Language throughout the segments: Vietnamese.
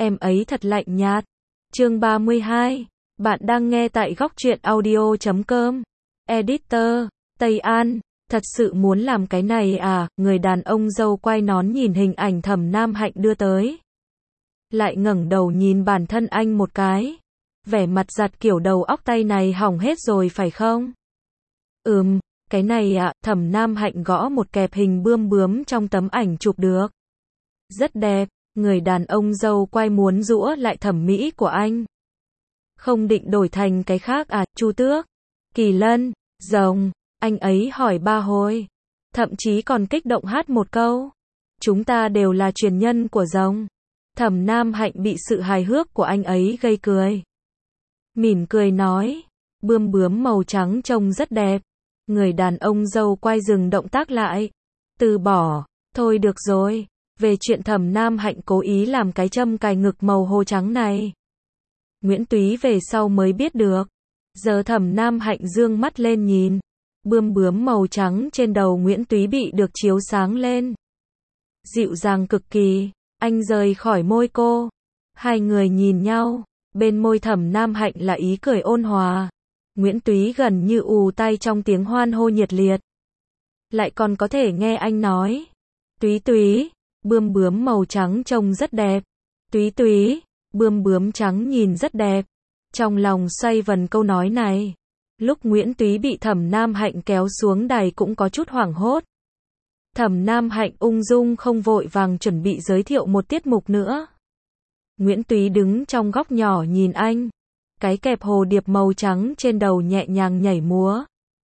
em ấy thật lạnh nhạt. Chương 32. Bạn đang nghe tại góc truyện audio.com. Editor, Tây An, thật sự muốn làm cái này à? Người đàn ông râu quai nón nhìn hình ảnh Thẩm Nam Hạnh đưa tới. Lại ngẩng đầu nhìn bản thân anh một cái. Vẻ mặt giặt kiểu đầu óc tay này hỏng hết rồi phải không? Cái này ạ, Thẩm Nam Hạnh gõ một kẹp hình bươm bướm trong tấm ảnh chụp được. Rất đẹp, người đàn ông râu quai muốn giũa lại thẩm mỹ của anh. Không định đổi thành cái khác à, Chu Tước, Kỳ Lân, Rồng, anh ấy hỏi 3 hồi. Thậm chí còn kích động hát một câu. Chúng ta đều là truyền nhân của rồng. Thẩm Nam Hạnh bị sự hài hước của anh ấy gây cười. Mỉm cười nói, bươm bướm màu trắng trông rất đẹp. Người đàn ông râu quai dừng động tác lại. Từ bỏ, thôi được rồi. Về chuyện Thẩm Nam Hạnh cố ý làm cái châm cài ngực màu hồ trắng này, Nguyễn Túy về sau mới biết được. Giờ Thẩm Nam Hạnh dương mắt lên nhìn. Bươm bướm màu trắng trên đầu Nguyễn Túy bị được chiếu sáng lên. Dịu dàng cực kỳ. Anh rời khỏi môi cô. Hai người nhìn nhau. Bên môi Thẩm Nam Hạnh là ý cười ôn hòa. Nguyễn Túy gần như ù tai trong tiếng hoan hô nhiệt liệt. Lại còn có thể nghe anh nói. Túy Túy, bươm bướm màu trắng trông rất đẹp. Túy Túy, bươm bướm trắng nhìn rất đẹp. Trong lòng xoay vần câu nói này. Lúc Nguyễn Túy bị Thẩm Nam Hạnh kéo xuống đài cũng có chút hoảng hốt. Thẩm Nam Hạnh ung dung không vội vàng chuẩn bị giới thiệu một tiết mục nữa. Nguyễn Túy đứng trong góc nhỏ nhìn anh. Cái kẹp hồ điệp màu trắng trên đầu nhẹ nhàng nhảy múa.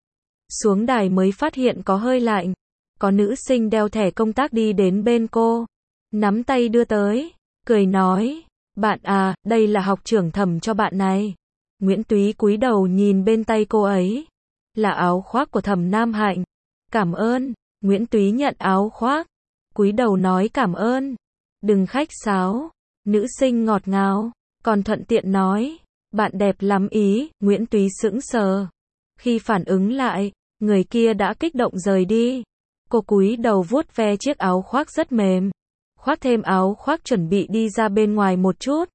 Xuống đài mới phát hiện có hơi lạnh. Có nữ sinh đeo thẻ công tác đi đến bên cô. Nắm tay đưa tới. Cười nói. Bạn à, đây là học trưởng Thẩm cho bạn này. Nguyễn Túy cúi đầu nhìn bên tay cô ấy. Là áo khoác của Thẩm Nam Hạnh. Cảm ơn. Nguyễn Túy nhận áo khoác. Cúi đầu nói cảm ơn. Đừng khách sáo. Nữ sinh ngọt ngào. Còn thuận tiện nói. Bạn đẹp lắm ý. Nguyễn Túy sững sờ. Khi phản ứng lại, người kia đã kích động rời đi. Cô cúi đầu vuốt ve chiếc áo khoác rất mềm. Khoác thêm áo khoác chuẩn bị đi ra bên ngoài một chút.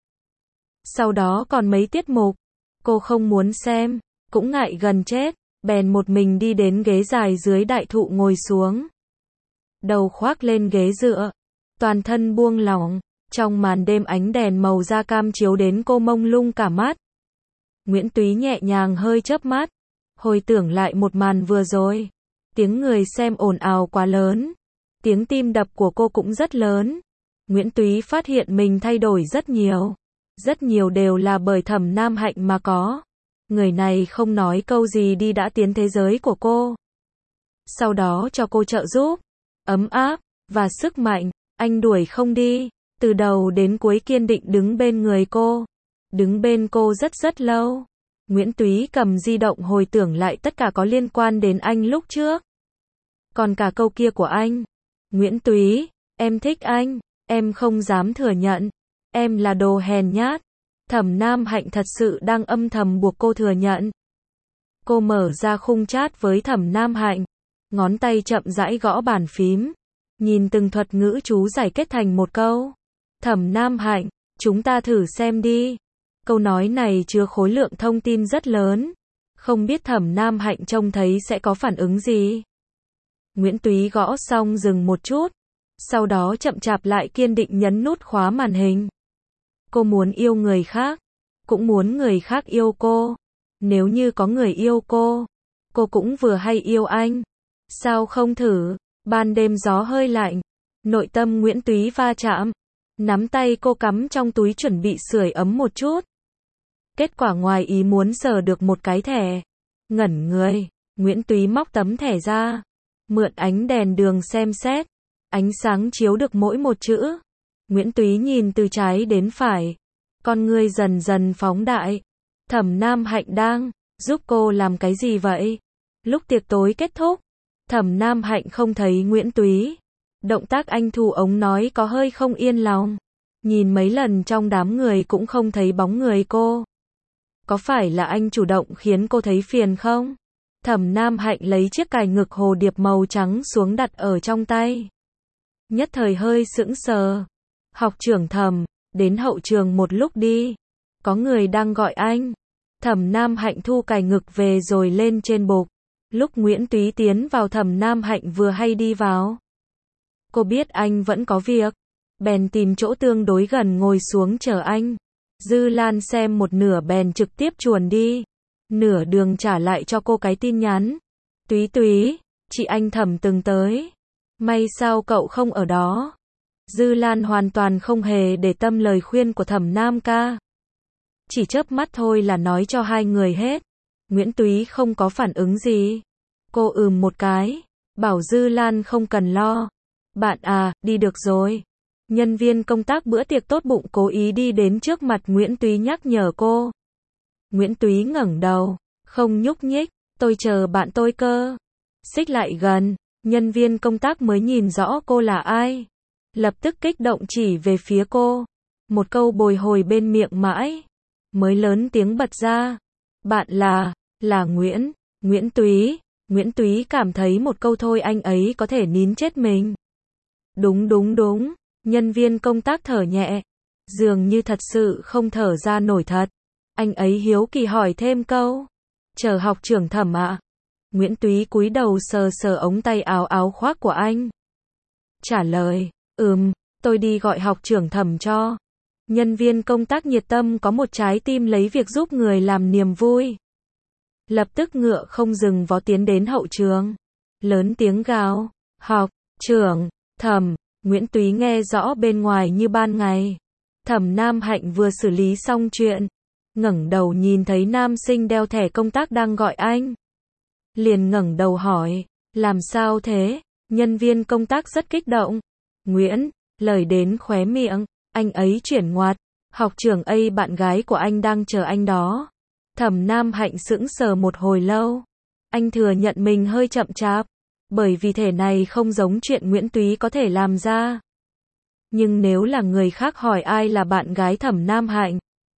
Sau đó còn mấy tiết mục. Cô không muốn xem, cũng ngại gần chết. Bèn một mình đi đến ghế dài dưới đại thụ ngồi xuống. Đầu khoác lên ghế dựa. Toàn thân buông lỏng. Trong màn đêm ánh đèn màu da cam chiếu đến cô mông lung cả mắt. Nguyễn Túy nhẹ nhàng hơi chớp mắt. Hồi tưởng lại một màn vừa rồi. Tiếng người xem ồn ào quá lớn. Tiếng tim đập của cô cũng rất lớn. Nguyễn Túy phát hiện mình thay đổi rất nhiều. Rất nhiều đều là bởi Thẩm Nam Hạnh mà có. Người này không nói câu gì đi đã tiến thế giới của cô. Sau đó cho cô trợ giúp, ấm áp, và sức mạnh. Anh đuổi không đi. Từ đầu đến cuối kiên định đứng bên người cô. Đứng bên cô rất lâu. Nguyễn Túy cầm di động hồi tưởng lại tất cả có liên quan đến anh lúc trước. Còn cả câu kia của anh. Nguyễn Túy, em thích anh. Em không dám thừa nhận. Em là đồ hèn nhát. Thẩm Nam Hạnh thật sự đang âm thầm buộc cô thừa nhận. Cô mở ra khung chat với Thẩm Nam Hạnh. Ngón tay chậm rãi gõ bàn phím. Nhìn từng thuật ngữ chú giải kết thành một câu. Thẩm Nam Hạnh, chúng ta thử xem đi. Câu nói này chứa khối lượng thông tin rất lớn. Không biết Thẩm Nam Hạnh trông thấy sẽ có phản ứng gì. Nguyễn Túy gõ xong dừng một chút. Sau đó chậm chạp lại kiên định nhấn nút khóa màn hình. Cô muốn yêu người khác. Cũng muốn người khác yêu cô. Nếu như có người yêu cô cũng vừa hay yêu anh. Sao không thử? Ban đêm gió hơi lạnh. Nội tâm Nguyễn Túy va chạm. Nắm tay cô cắm trong túi chuẩn bị sưởi ấm một chút. Kết quả ngoài ý muốn sờ được một cái thẻ. Ngẩn người, Nguyễn Túy móc tấm thẻ ra. Mượn ánh đèn đường xem xét. Ánh sáng chiếu được mỗi một chữ. Nguyễn Túy nhìn từ trái đến phải. Con ngươi dần dần phóng đại. Thẩm Nam Hạnh đang giúp cô làm cái gì vậy? Lúc tiệc tối kết thúc, Thẩm Nam Hạnh không thấy Nguyễn Túy. Động tác anh thu ống nói có hơi không yên lòng. Nhìn mấy lần trong đám người cũng không thấy bóng người cô. Có phải là anh chủ động khiến cô thấy phiền không? Thẩm Nam Hạnh lấy chiếc cài ngực hồ điệp màu trắng xuống đặt ở trong tay. Nhất thời hơi sững sờ. Học trưởng Thẩm, đến hậu trường một lúc đi. Có người đang gọi anh. Thẩm Nam Hạnh thu cài ngực về rồi lên trên bục. Lúc Nguyễn Túy tiến vào Thẩm Nam Hạnh vừa hay đi vào. Cô biết anh vẫn có việc. Bèn tìm chỗ tương đối gần ngồi xuống chờ anh. Dư Lan xem một nửa bèn trực tiếp chuồn đi. Nửa đường trả lại cho cô cái tin nhắn. Túy Túy, chị anh Thẩm từng tới. May sao cậu không ở đó. Dư Lan hoàn toàn không hề để tâm lời khuyên của Thẩm Nam ca. Chỉ chớp mắt thôi là nói cho hai người hết. Nguyễn Túy không có phản ứng gì. Cô một cái, bảo Dư Lan không cần lo. Bạn à, đi được rồi. Nhân viên công tác bữa tiệc tốt bụng cố ý đi đến trước mặt Nguyễn Túy nhắc nhở cô. Nguyễn Túy ngẩng đầu, không nhúc nhích, tôi chờ bạn tôi cơ. Xích lại gần, nhân viên công tác mới nhìn rõ cô là ai. Lập tức kích động chỉ về phía cô. Một câu bồi hồi bên miệng mãi. Mới lớn tiếng bật ra. Bạn là Nguyễn Túy. Nguyễn Túy cảm thấy một câu thôi anh ấy có thể nín chết mình. Đúng. Nhân viên công tác thở nhẹ. Dường như thật sự không thở ra nổi thật. Anh ấy hiếu kỳ hỏi thêm câu. Chờ học trưởng Thẩm ạ. Nguyễn Túy cúi đầu sờ sờ ống tay áo khoác của anh. Trả lời, tôi đi gọi học trưởng Thẩm cho. Nhân viên công tác nhiệt tâm có một trái tim lấy việc giúp người làm niềm vui. Lập tức ngựa không dừng vó tiến đến hậu trường. Lớn tiếng gào, học trưởng Thẩm. Nguyễn Túy nghe rõ bên ngoài như ban ngày. Thẩm Nam Hạnh vừa xử lý xong chuyện. Ngẩng đầu nhìn thấy nam sinh đeo thẻ công tác đang gọi anh. Liền ngẩng đầu hỏi, làm sao thế? Nhân viên công tác rất kích động. Nguyễn, lời đến khóe miệng, anh ấy chuyển ngoặt. Học trưởng bạn gái của anh đang chờ anh đó. Thẩm Nam Hạnh sững sờ một hồi lâu. Anh thừa nhận mình hơi chậm chạp. Bởi vì thể này không giống chuyện Nguyễn Túy có thể làm ra. Nhưng nếu là người khác hỏi ai là bạn gái Thẩm Nam Hạnh,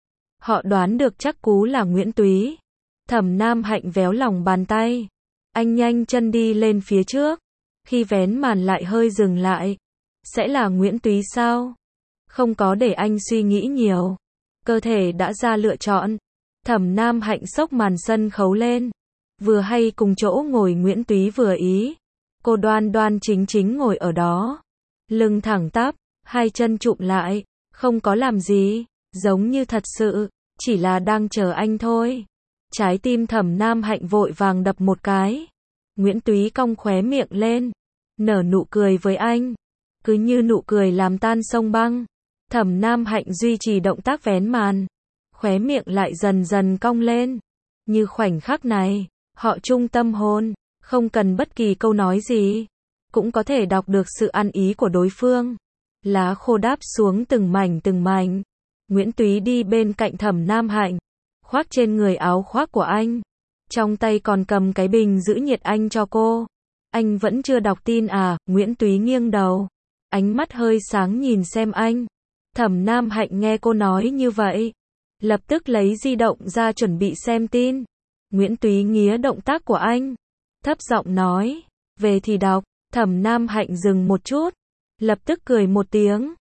họ đoán được chắc cú là Nguyễn Túy. Thẩm Nam Hạnh véo lòng bàn tay. Anh nhanh chân đi lên phía trước. Khi vén màn lại hơi dừng lại. Sẽ là Nguyễn Túy sao? Không có để anh suy nghĩ nhiều. Cơ thể đã ra lựa chọn. Thẩm Nam Hạnh xốc màn sân khấu lên. Vừa hay cùng chỗ ngồi Nguyễn Túy vừa ý. Cô đoan chính ngồi ở đó. Lưng thẳng tắp, hai chân chụm lại. Không có làm gì. Giống như thật sự. Chỉ là đang chờ anh thôi. Trái tim Thẩm Nam Hạnh vội vàng đập một cái. Nguyễn Túy cong khóe miệng lên. Nở nụ cười với anh. Cứ như nụ cười làm tan sông băng. Thẩm Nam Hạnh duy trì động tác vén màn. Khóe miệng lại dần dần cong lên. Như khoảnh khắc này, họ chung tâm hồn. Không cần bất kỳ câu nói gì. Cũng có thể đọc được sự ăn ý của đối phương. Lá khô đáp xuống từng mảnh. Nguyễn Túy đi bên cạnh Thẩm Nam Hạnh. Khoác trên người áo khoác của anh. Trong tay còn cầm cái bình giữ nhiệt anh cho cô. Anh vẫn chưa đọc tin à? Nguyễn Túy nghiêng đầu. Ánh mắt hơi sáng nhìn xem anh. Thẩm Nam Hạnh nghe cô nói như vậy. Lập tức lấy di động ra chuẩn bị xem tin. Nguyễn Túy nghía động tác của anh. Thấp giọng nói. Về thì đọc. Thẩm Nam Hạnh dừng một chút. Lập tức cười một tiếng.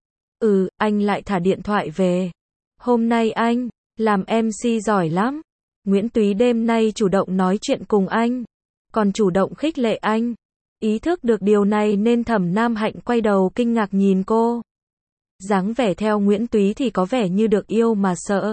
Anh lại thả điện thoại về. Hôm nay anh làm MC giỏi lắm. Nguyễn Túy đêm nay chủ động nói chuyện cùng anh. Còn chủ động khích lệ anh. Ý thức được điều này nên Thẩm Nam Hạnh quay đầu kinh ngạc nhìn cô. Dáng vẻ theo Nguyễn Túy thì có vẻ như được yêu mà sợ.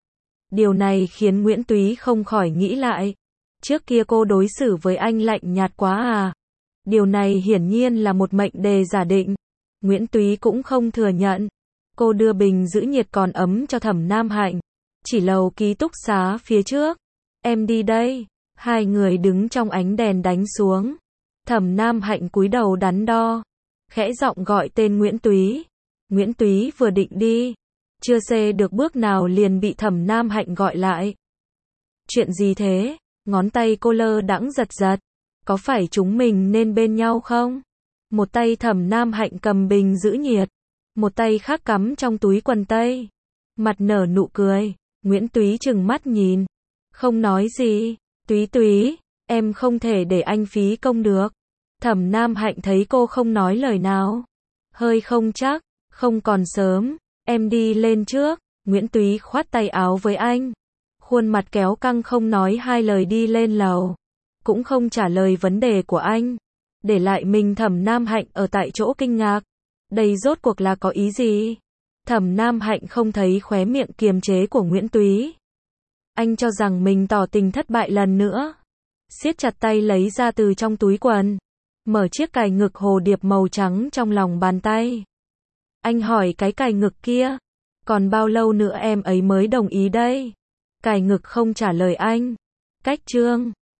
Điều này khiến Nguyễn Túy không khỏi nghĩ lại. Trước kia cô đối xử với anh lạnh nhạt quá à? Điều này hiển nhiên là một mệnh đề giả định. Nguyễn Túy cũng không thừa nhận. Cô đưa bình giữ nhiệt còn ấm cho Thẩm Nam Hạnh. Chỉ lầu ký túc xá phía trước. Em đi đây. Hai người đứng trong ánh đèn đánh xuống. Thẩm Nam Hạnh cúi đầu đắn đo. Khẽ giọng gọi tên Nguyễn Túy. Nguyễn Túy vừa định đi. Chưa xê được bước nào liền bị Thẩm Nam Hạnh gọi lại. Chuyện gì thế? Ngón tay cô lơ đãng giật. Có phải chúng mình nên bên nhau không? Một tay Thẩm Nam Hạnh cầm bình giữ nhiệt. Một tay khác cắm trong túi quần tây. Mặt nở nụ cười. Nguyễn Túy trừng mắt nhìn. Không nói gì. Túy, em không thể để anh phí công được. Thẩm Nam Hạnh thấy cô không nói lời nào. Hơi không chắc. Không còn sớm. Em đi lên trước. Nguyễn Túy khoát tay áo với anh. Khuôn mặt kéo căng không nói hai lời đi lên lầu. Cũng không trả lời vấn đề của anh. Để lại mình Thẩm Nam Hạnh ở tại chỗ kinh ngạc. Đây rốt cuộc là có ý gì? Thẩm Nam Hạnh không thấy khóe miệng kiềm chế của Nguyễn Túy. Anh cho rằng mình tỏ tình thất bại lần nữa. Siết chặt tay lấy ra từ trong túi quần. Mở chiếc cài ngực hồ điệp màu trắng trong lòng bàn tay. Anh hỏi cái cài ngực kia. Còn bao lâu nữa em ấy mới đồng ý đây? Cài ngực không trả lời anh. Cách chương